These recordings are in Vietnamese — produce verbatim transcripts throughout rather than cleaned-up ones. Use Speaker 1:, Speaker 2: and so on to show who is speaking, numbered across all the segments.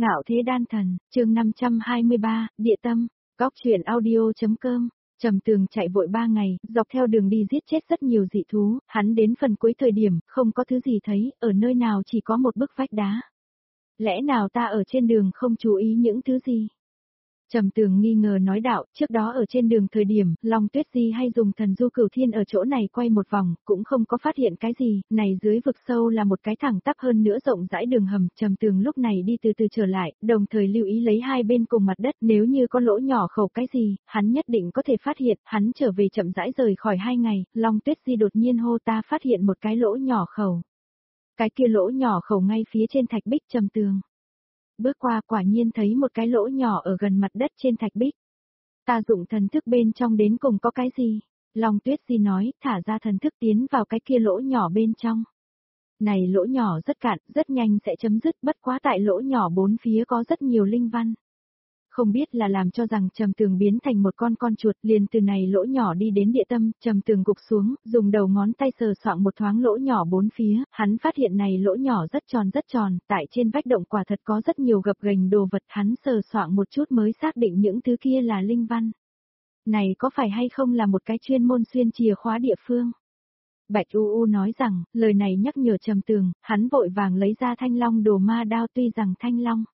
Speaker 1: Ngạo thế đan thần, chương năm trăm hai mươi ba, địa tâm, góc truyện audio.com. Trầm Tường chạy vội ba ngày, dọc theo đường đi giết chết rất nhiều dị thú, hắn đến phần cuối thời điểm, không có thứ gì thấy, ở nơi nào chỉ có một bức vách đá. Lẽ nào ta ở trên đường không chú ý những thứ gì? Trầm Tường nghi ngờ nói đạo, trước đó ở trên đường thời điểm, Long Tuyết Di hay dùng thần du cửu thiên ở chỗ này quay một vòng, cũng không có phát hiện cái gì, này dưới vực sâu là một cái thẳng tắp hơn nữa rộng rãi đường hầm, Trầm Tường lúc này đi từ từ trở lại, đồng thời lưu ý lấy hai bên cùng mặt đất, nếu như có lỗ nhỏ khẩu cái gì, hắn nhất định có thể phát hiện, hắn trở về chậm rãi rời khỏi hai ngày, Long Tuyết Di đột nhiên hô ta phát hiện một cái lỗ nhỏ khẩu. Cái kia lỗ nhỏ khẩu ngay phía trên thạch bích. Trầm Tường bước qua quả nhiên thấy một cái lỗ nhỏ ở gần mặt đất trên thạch bích. Ta dụng thần thức bên trong đến cùng có cái gì? Long Tuyết Di nói, thả ra thần thức tiến vào cái kia lỗ nhỏ bên trong. Này lỗ nhỏ rất cạn, rất nhanh sẽ chấm dứt, bất quá tại lỗ nhỏ bốn phía có rất nhiều linh văn. Không biết là làm cho rằng Trầm Tường biến thành một con con chuột, liền từ này lỗ nhỏ đi đến địa tâm, Trầm Tường gục xuống, dùng đầu ngón tay sờ soạng một thoáng lỗ nhỏ bốn phía, hắn phát hiện này lỗ nhỏ rất tròn rất tròn, tại trên vách động quả thật có rất nhiều gập ghềnh đồ vật, hắn sờ soạng một chút mới xác định những thứ kia là linh văn. Này có phải hay không là một cái chuyên môn xuyên chìa khóa địa phương? Bạch U U nói rằng, lời này nhắc nhở Trầm Tường, hắn vội vàng lấy ra thanh long đồ ma đao, tuy rằng thanh long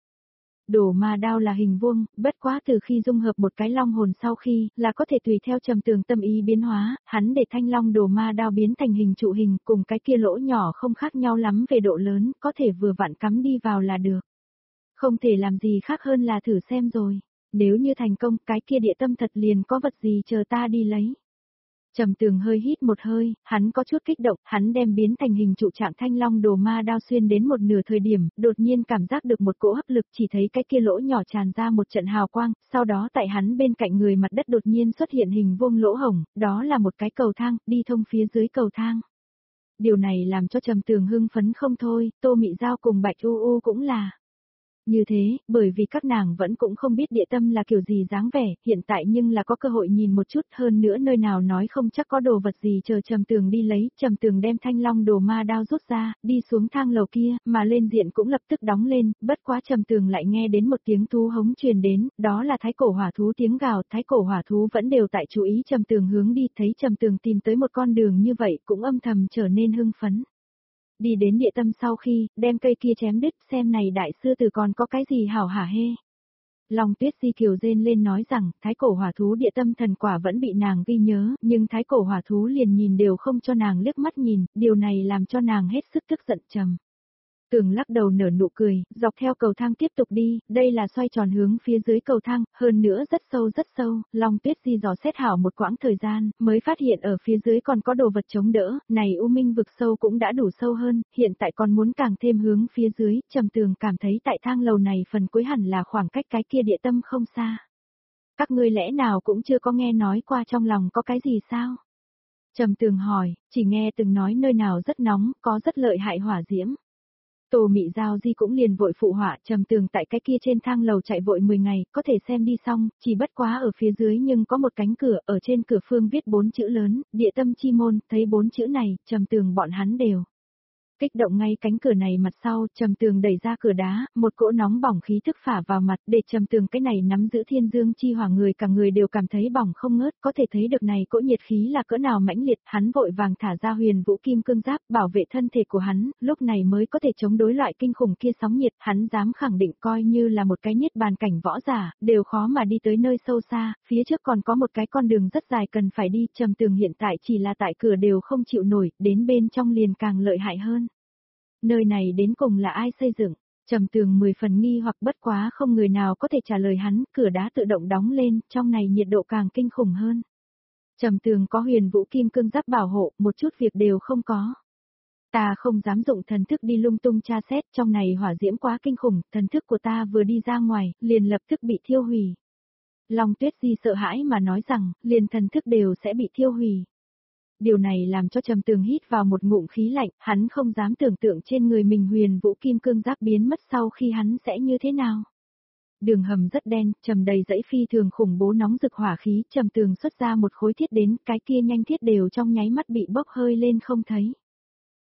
Speaker 1: đồ ma đao là hình vuông, bất quá từ khi dung hợp một cái long hồn sau khi, là có thể tùy theo Trầm Tường tâm ý biến hóa, hắn để thanh long đồ ma đao biến thành hình trụ hình, cùng cái kia lỗ nhỏ không khác nhau lắm về độ lớn, có thể vừa vặn cắm đi vào là được. Không thể làm gì khác hơn là thử xem rồi, nếu như thành công, cái kia địa tâm thật liền có vật gì chờ ta đi lấy. Trầm Tường hơi hít một hơi, hắn có chút kích động, hắn đem biến thành hình trụ trạng thanh long đồ ma đao xuyên đến một nửa thời điểm, đột nhiên cảm giác được một cỗ hấp lực, chỉ thấy cái kia lỗ nhỏ tràn ra một trận hào quang, sau đó tại hắn bên cạnh người mặt đất đột nhiên xuất hiện hình vuông lỗ hổng, đó là một cái cầu thang, đi thông phía dưới cầu thang. Điều này làm cho Trầm Tường hưng phấn không thôi, Tô Mị Giao cùng Bạch U U cũng là như thế, bởi vì các nàng vẫn cũng không biết địa tâm là kiểu gì dáng vẻ, hiện tại nhưng là có cơ hội nhìn một chút, hơn nữa nơi nào nói không chắc có đồ vật gì chờ Trầm Tường đi lấy, Trầm Tường đem thanh long đồ ma đao rút ra, đi xuống thang lầu kia, mà lên diện cũng lập tức đóng lên, bất quá Trầm Tường lại nghe đến một tiếng thú hống truyền đến, đó là thái cổ hỏa thú tiếng gào, thái cổ hỏa thú vẫn đều tại chú ý Trầm Tường hướng đi, thấy Trầm Tường tìm tới một con đường như vậy, cũng âm thầm trở nên hưng phấn. Đi đến địa tâm sau khi, đem cây kia chém đứt, xem này đại sư tử còn có cái gì hảo hả hê. Long Tuyết Di kiều rên lên nói rằng, thái cổ hỏa thú địa tâm thần quả vẫn bị nàng ghi nhớ, nhưng thái cổ hỏa thú liền nhìn đều không cho nàng liếc mắt nhìn, điều này làm cho nàng hết sức tức giận trầm. Tường lắc đầu nở nụ cười, dọc theo cầu thang tiếp tục đi, đây là xoay tròn hướng phía dưới cầu thang, hơn nữa rất sâu rất sâu, Long Tuyết Di dò xét hảo một quãng thời gian, mới phát hiện ở phía dưới còn có đồ vật chống đỡ, này U Minh vực sâu cũng đã đủ sâu hơn, hiện tại còn muốn càng thêm hướng phía dưới, Trầm Tường cảm thấy tại thang lầu này phần cuối hẳn là khoảng cách cái kia địa tâm không xa. Các ngươi lẽ nào cũng chưa có nghe nói qua trong lòng có cái gì sao? Trầm Tường hỏi, chỉ nghe từng nói nơi nào rất nóng, có rất lợi hại hỏa diễm. Tô Mị Giao Di cũng liền vội phụ họa, Trầm Tường tại cái kia trên thang lầu chạy vội mười ngày, có thể xem đi xong, chỉ bất quá ở phía dưới nhưng có một cánh cửa, ở trên cửa phương viết bốn chữ lớn, địa tâm chi môn, thấy bốn chữ này, Trầm Tường bọn hắn đều kích động ngay cánh cửa này mặt sau, Trầm Tường đẩy ra cửa đá, một cỗ nóng bỏng khí thức phả vào mặt, để Trầm Tường cái này nắm giữ thiên dương chi hỏa người cả người đều cảm thấy bỏng không ngớt, có thể thấy được này cỗ nhiệt khí là cỡ nào mãnh liệt, hắn vội vàng thả ra huyền vũ kim cương giáp, bảo vệ thân thể của hắn, lúc này mới có thể chống đối loại kinh khủng kia sóng nhiệt, hắn dám khẳng định coi như là một cái niết bàn cảnh võ giả, đều khó mà đi tới nơi sâu xa, phía trước còn có một cái con đường rất dài cần phải đi, Trầm Tường hiện tại chỉ là tại cửa đều không chịu nổi, đến bên trong liền càng lợi hại hơn. Nơi này đến cùng là ai xây dựng? Trầm Tường mười phần nghi hoặc bất quá không người nào có thể trả lời hắn, cửa đá tự động đóng lên, trong này nhiệt độ càng kinh khủng hơn. Trầm Tường có huyền vũ kim cương giáp bảo hộ, một chút việc đều không có. Ta không dám dụng thần thức đi lung tung tra xét, trong này hỏa diễm quá kinh khủng, thần thức của ta vừa đi ra ngoài, liền lập tức bị thiêu hủy. Long Tuyết Di sợ hãi mà nói rằng, liền thần thức đều sẽ bị thiêu hủy. Điều này làm cho Trầm Tường hít vào một ngụm khí lạnh, hắn không dám tưởng tượng trên người mình huyền vũ kim cương giáp biến mất sau khi hắn sẽ như thế nào. Đường hầm rất đen, trầm đầy dãy phi thường khủng bố nóng rực hỏa khí, Trầm Tường xuất ra một khối thiết đến, cái kia nhanh thiết đều trong nháy mắt bị bốc hơi lên không thấy.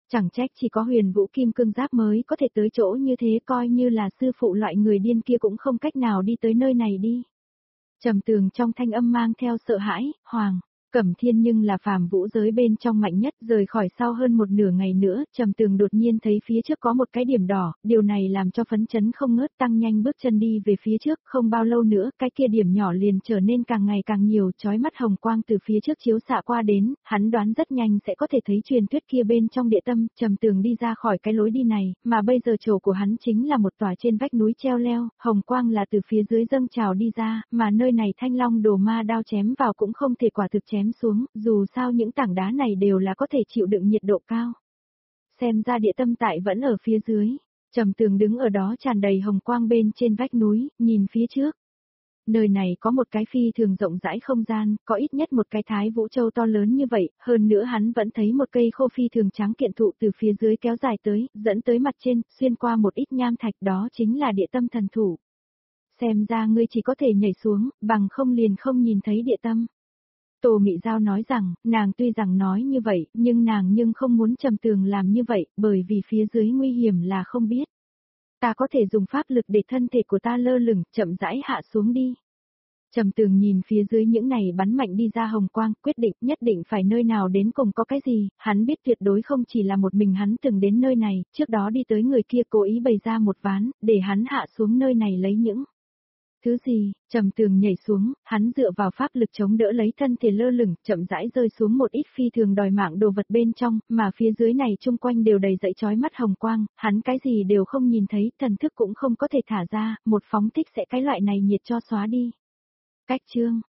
Speaker 1: Chẳng trách chỉ có huyền vũ kim cương giáp mới có thể tới chỗ như thế, coi như là sư phụ loại người điên kia cũng không cách nào đi tới nơi này đi. Trầm Tường trong thanh âm mang theo sợ hãi, Hoàng. Cẩm Thiên nhưng là phàm vũ giới bên trong mạnh nhất, rời khỏi sau hơn một nửa ngày nữa, Trầm Tường đột nhiên thấy phía trước có một cái điểm đỏ, điều này làm cho phấn chấn không ngớt, tăng nhanh bước chân đi về phía trước, không bao lâu nữa, cái kia điểm nhỏ liền trở nên càng ngày càng nhiều, chói mắt hồng quang từ phía trước chiếu xạ qua đến, hắn đoán rất nhanh sẽ có thể thấy truyền thuyết kia bên trong địa tâm. Trầm Tường đi ra khỏi cái lối đi này, mà bây giờ chỗ của hắn chính là một tòa trên vách núi treo leo, hồng quang là từ phía dưới dâng trào đi ra, mà nơi này thanh long đồ ma đao chém vào cũng không thể quả thực chém xuống, dù sao những tảng đá này đều là có thể chịu đựng nhiệt độ cao. Xem ra địa tâm tại vẫn ở phía dưới. Trầm Tường đứng ở đó tràn đầy hồng quang bên trên vách núi, nhìn phía trước. Nơi này có một cái phi thường rộng rãi không gian, có ít nhất một cái Thái Vũ Châu to lớn như vậy, hơn nữa hắn vẫn thấy một cây khô phi thường trắng kiện thụ từ phía dưới kéo dài tới, dẫn tới mặt trên, xuyên qua một ít nham thạch, đó chính là địa tâm thần thủ. Xem ra ngươi chỉ có thể nhảy xuống, bằng không liền không nhìn thấy địa tâm. Tô Mị Giao nói rằng, nàng tuy rằng nói như vậy, nhưng nàng nhưng không muốn Trầm Tường làm như vậy, bởi vì phía dưới nguy hiểm là không biết. Ta có thể dùng pháp lực để thân thể của ta lơ lửng, chậm rãi hạ xuống đi. Trầm Tường nhìn phía dưới những này bắn mạnh đi ra hồng quang, quyết định nhất định phải nơi nào đến cùng có cái gì, hắn biết tuyệt đối không chỉ là một mình hắn từng đến nơi này, trước đó đi tới người kia cố ý bày ra một ván, để hắn hạ xuống nơi này lấy những thứ gì. Trầm Tường nhảy xuống, hắn dựa vào pháp lực chống đỡ lấy thân thể lơ lửng, chậm rãi rơi xuống một ít phi thường đòi mạng đồ vật bên trong, mà phía dưới này chung quanh đều đầy dậy chói mắt hồng quang, hắn cái gì đều không nhìn thấy, thần thức cũng không có thể thả ra, một phóng thích sẽ cái loại này nhiệt cho xóa đi. Cách chương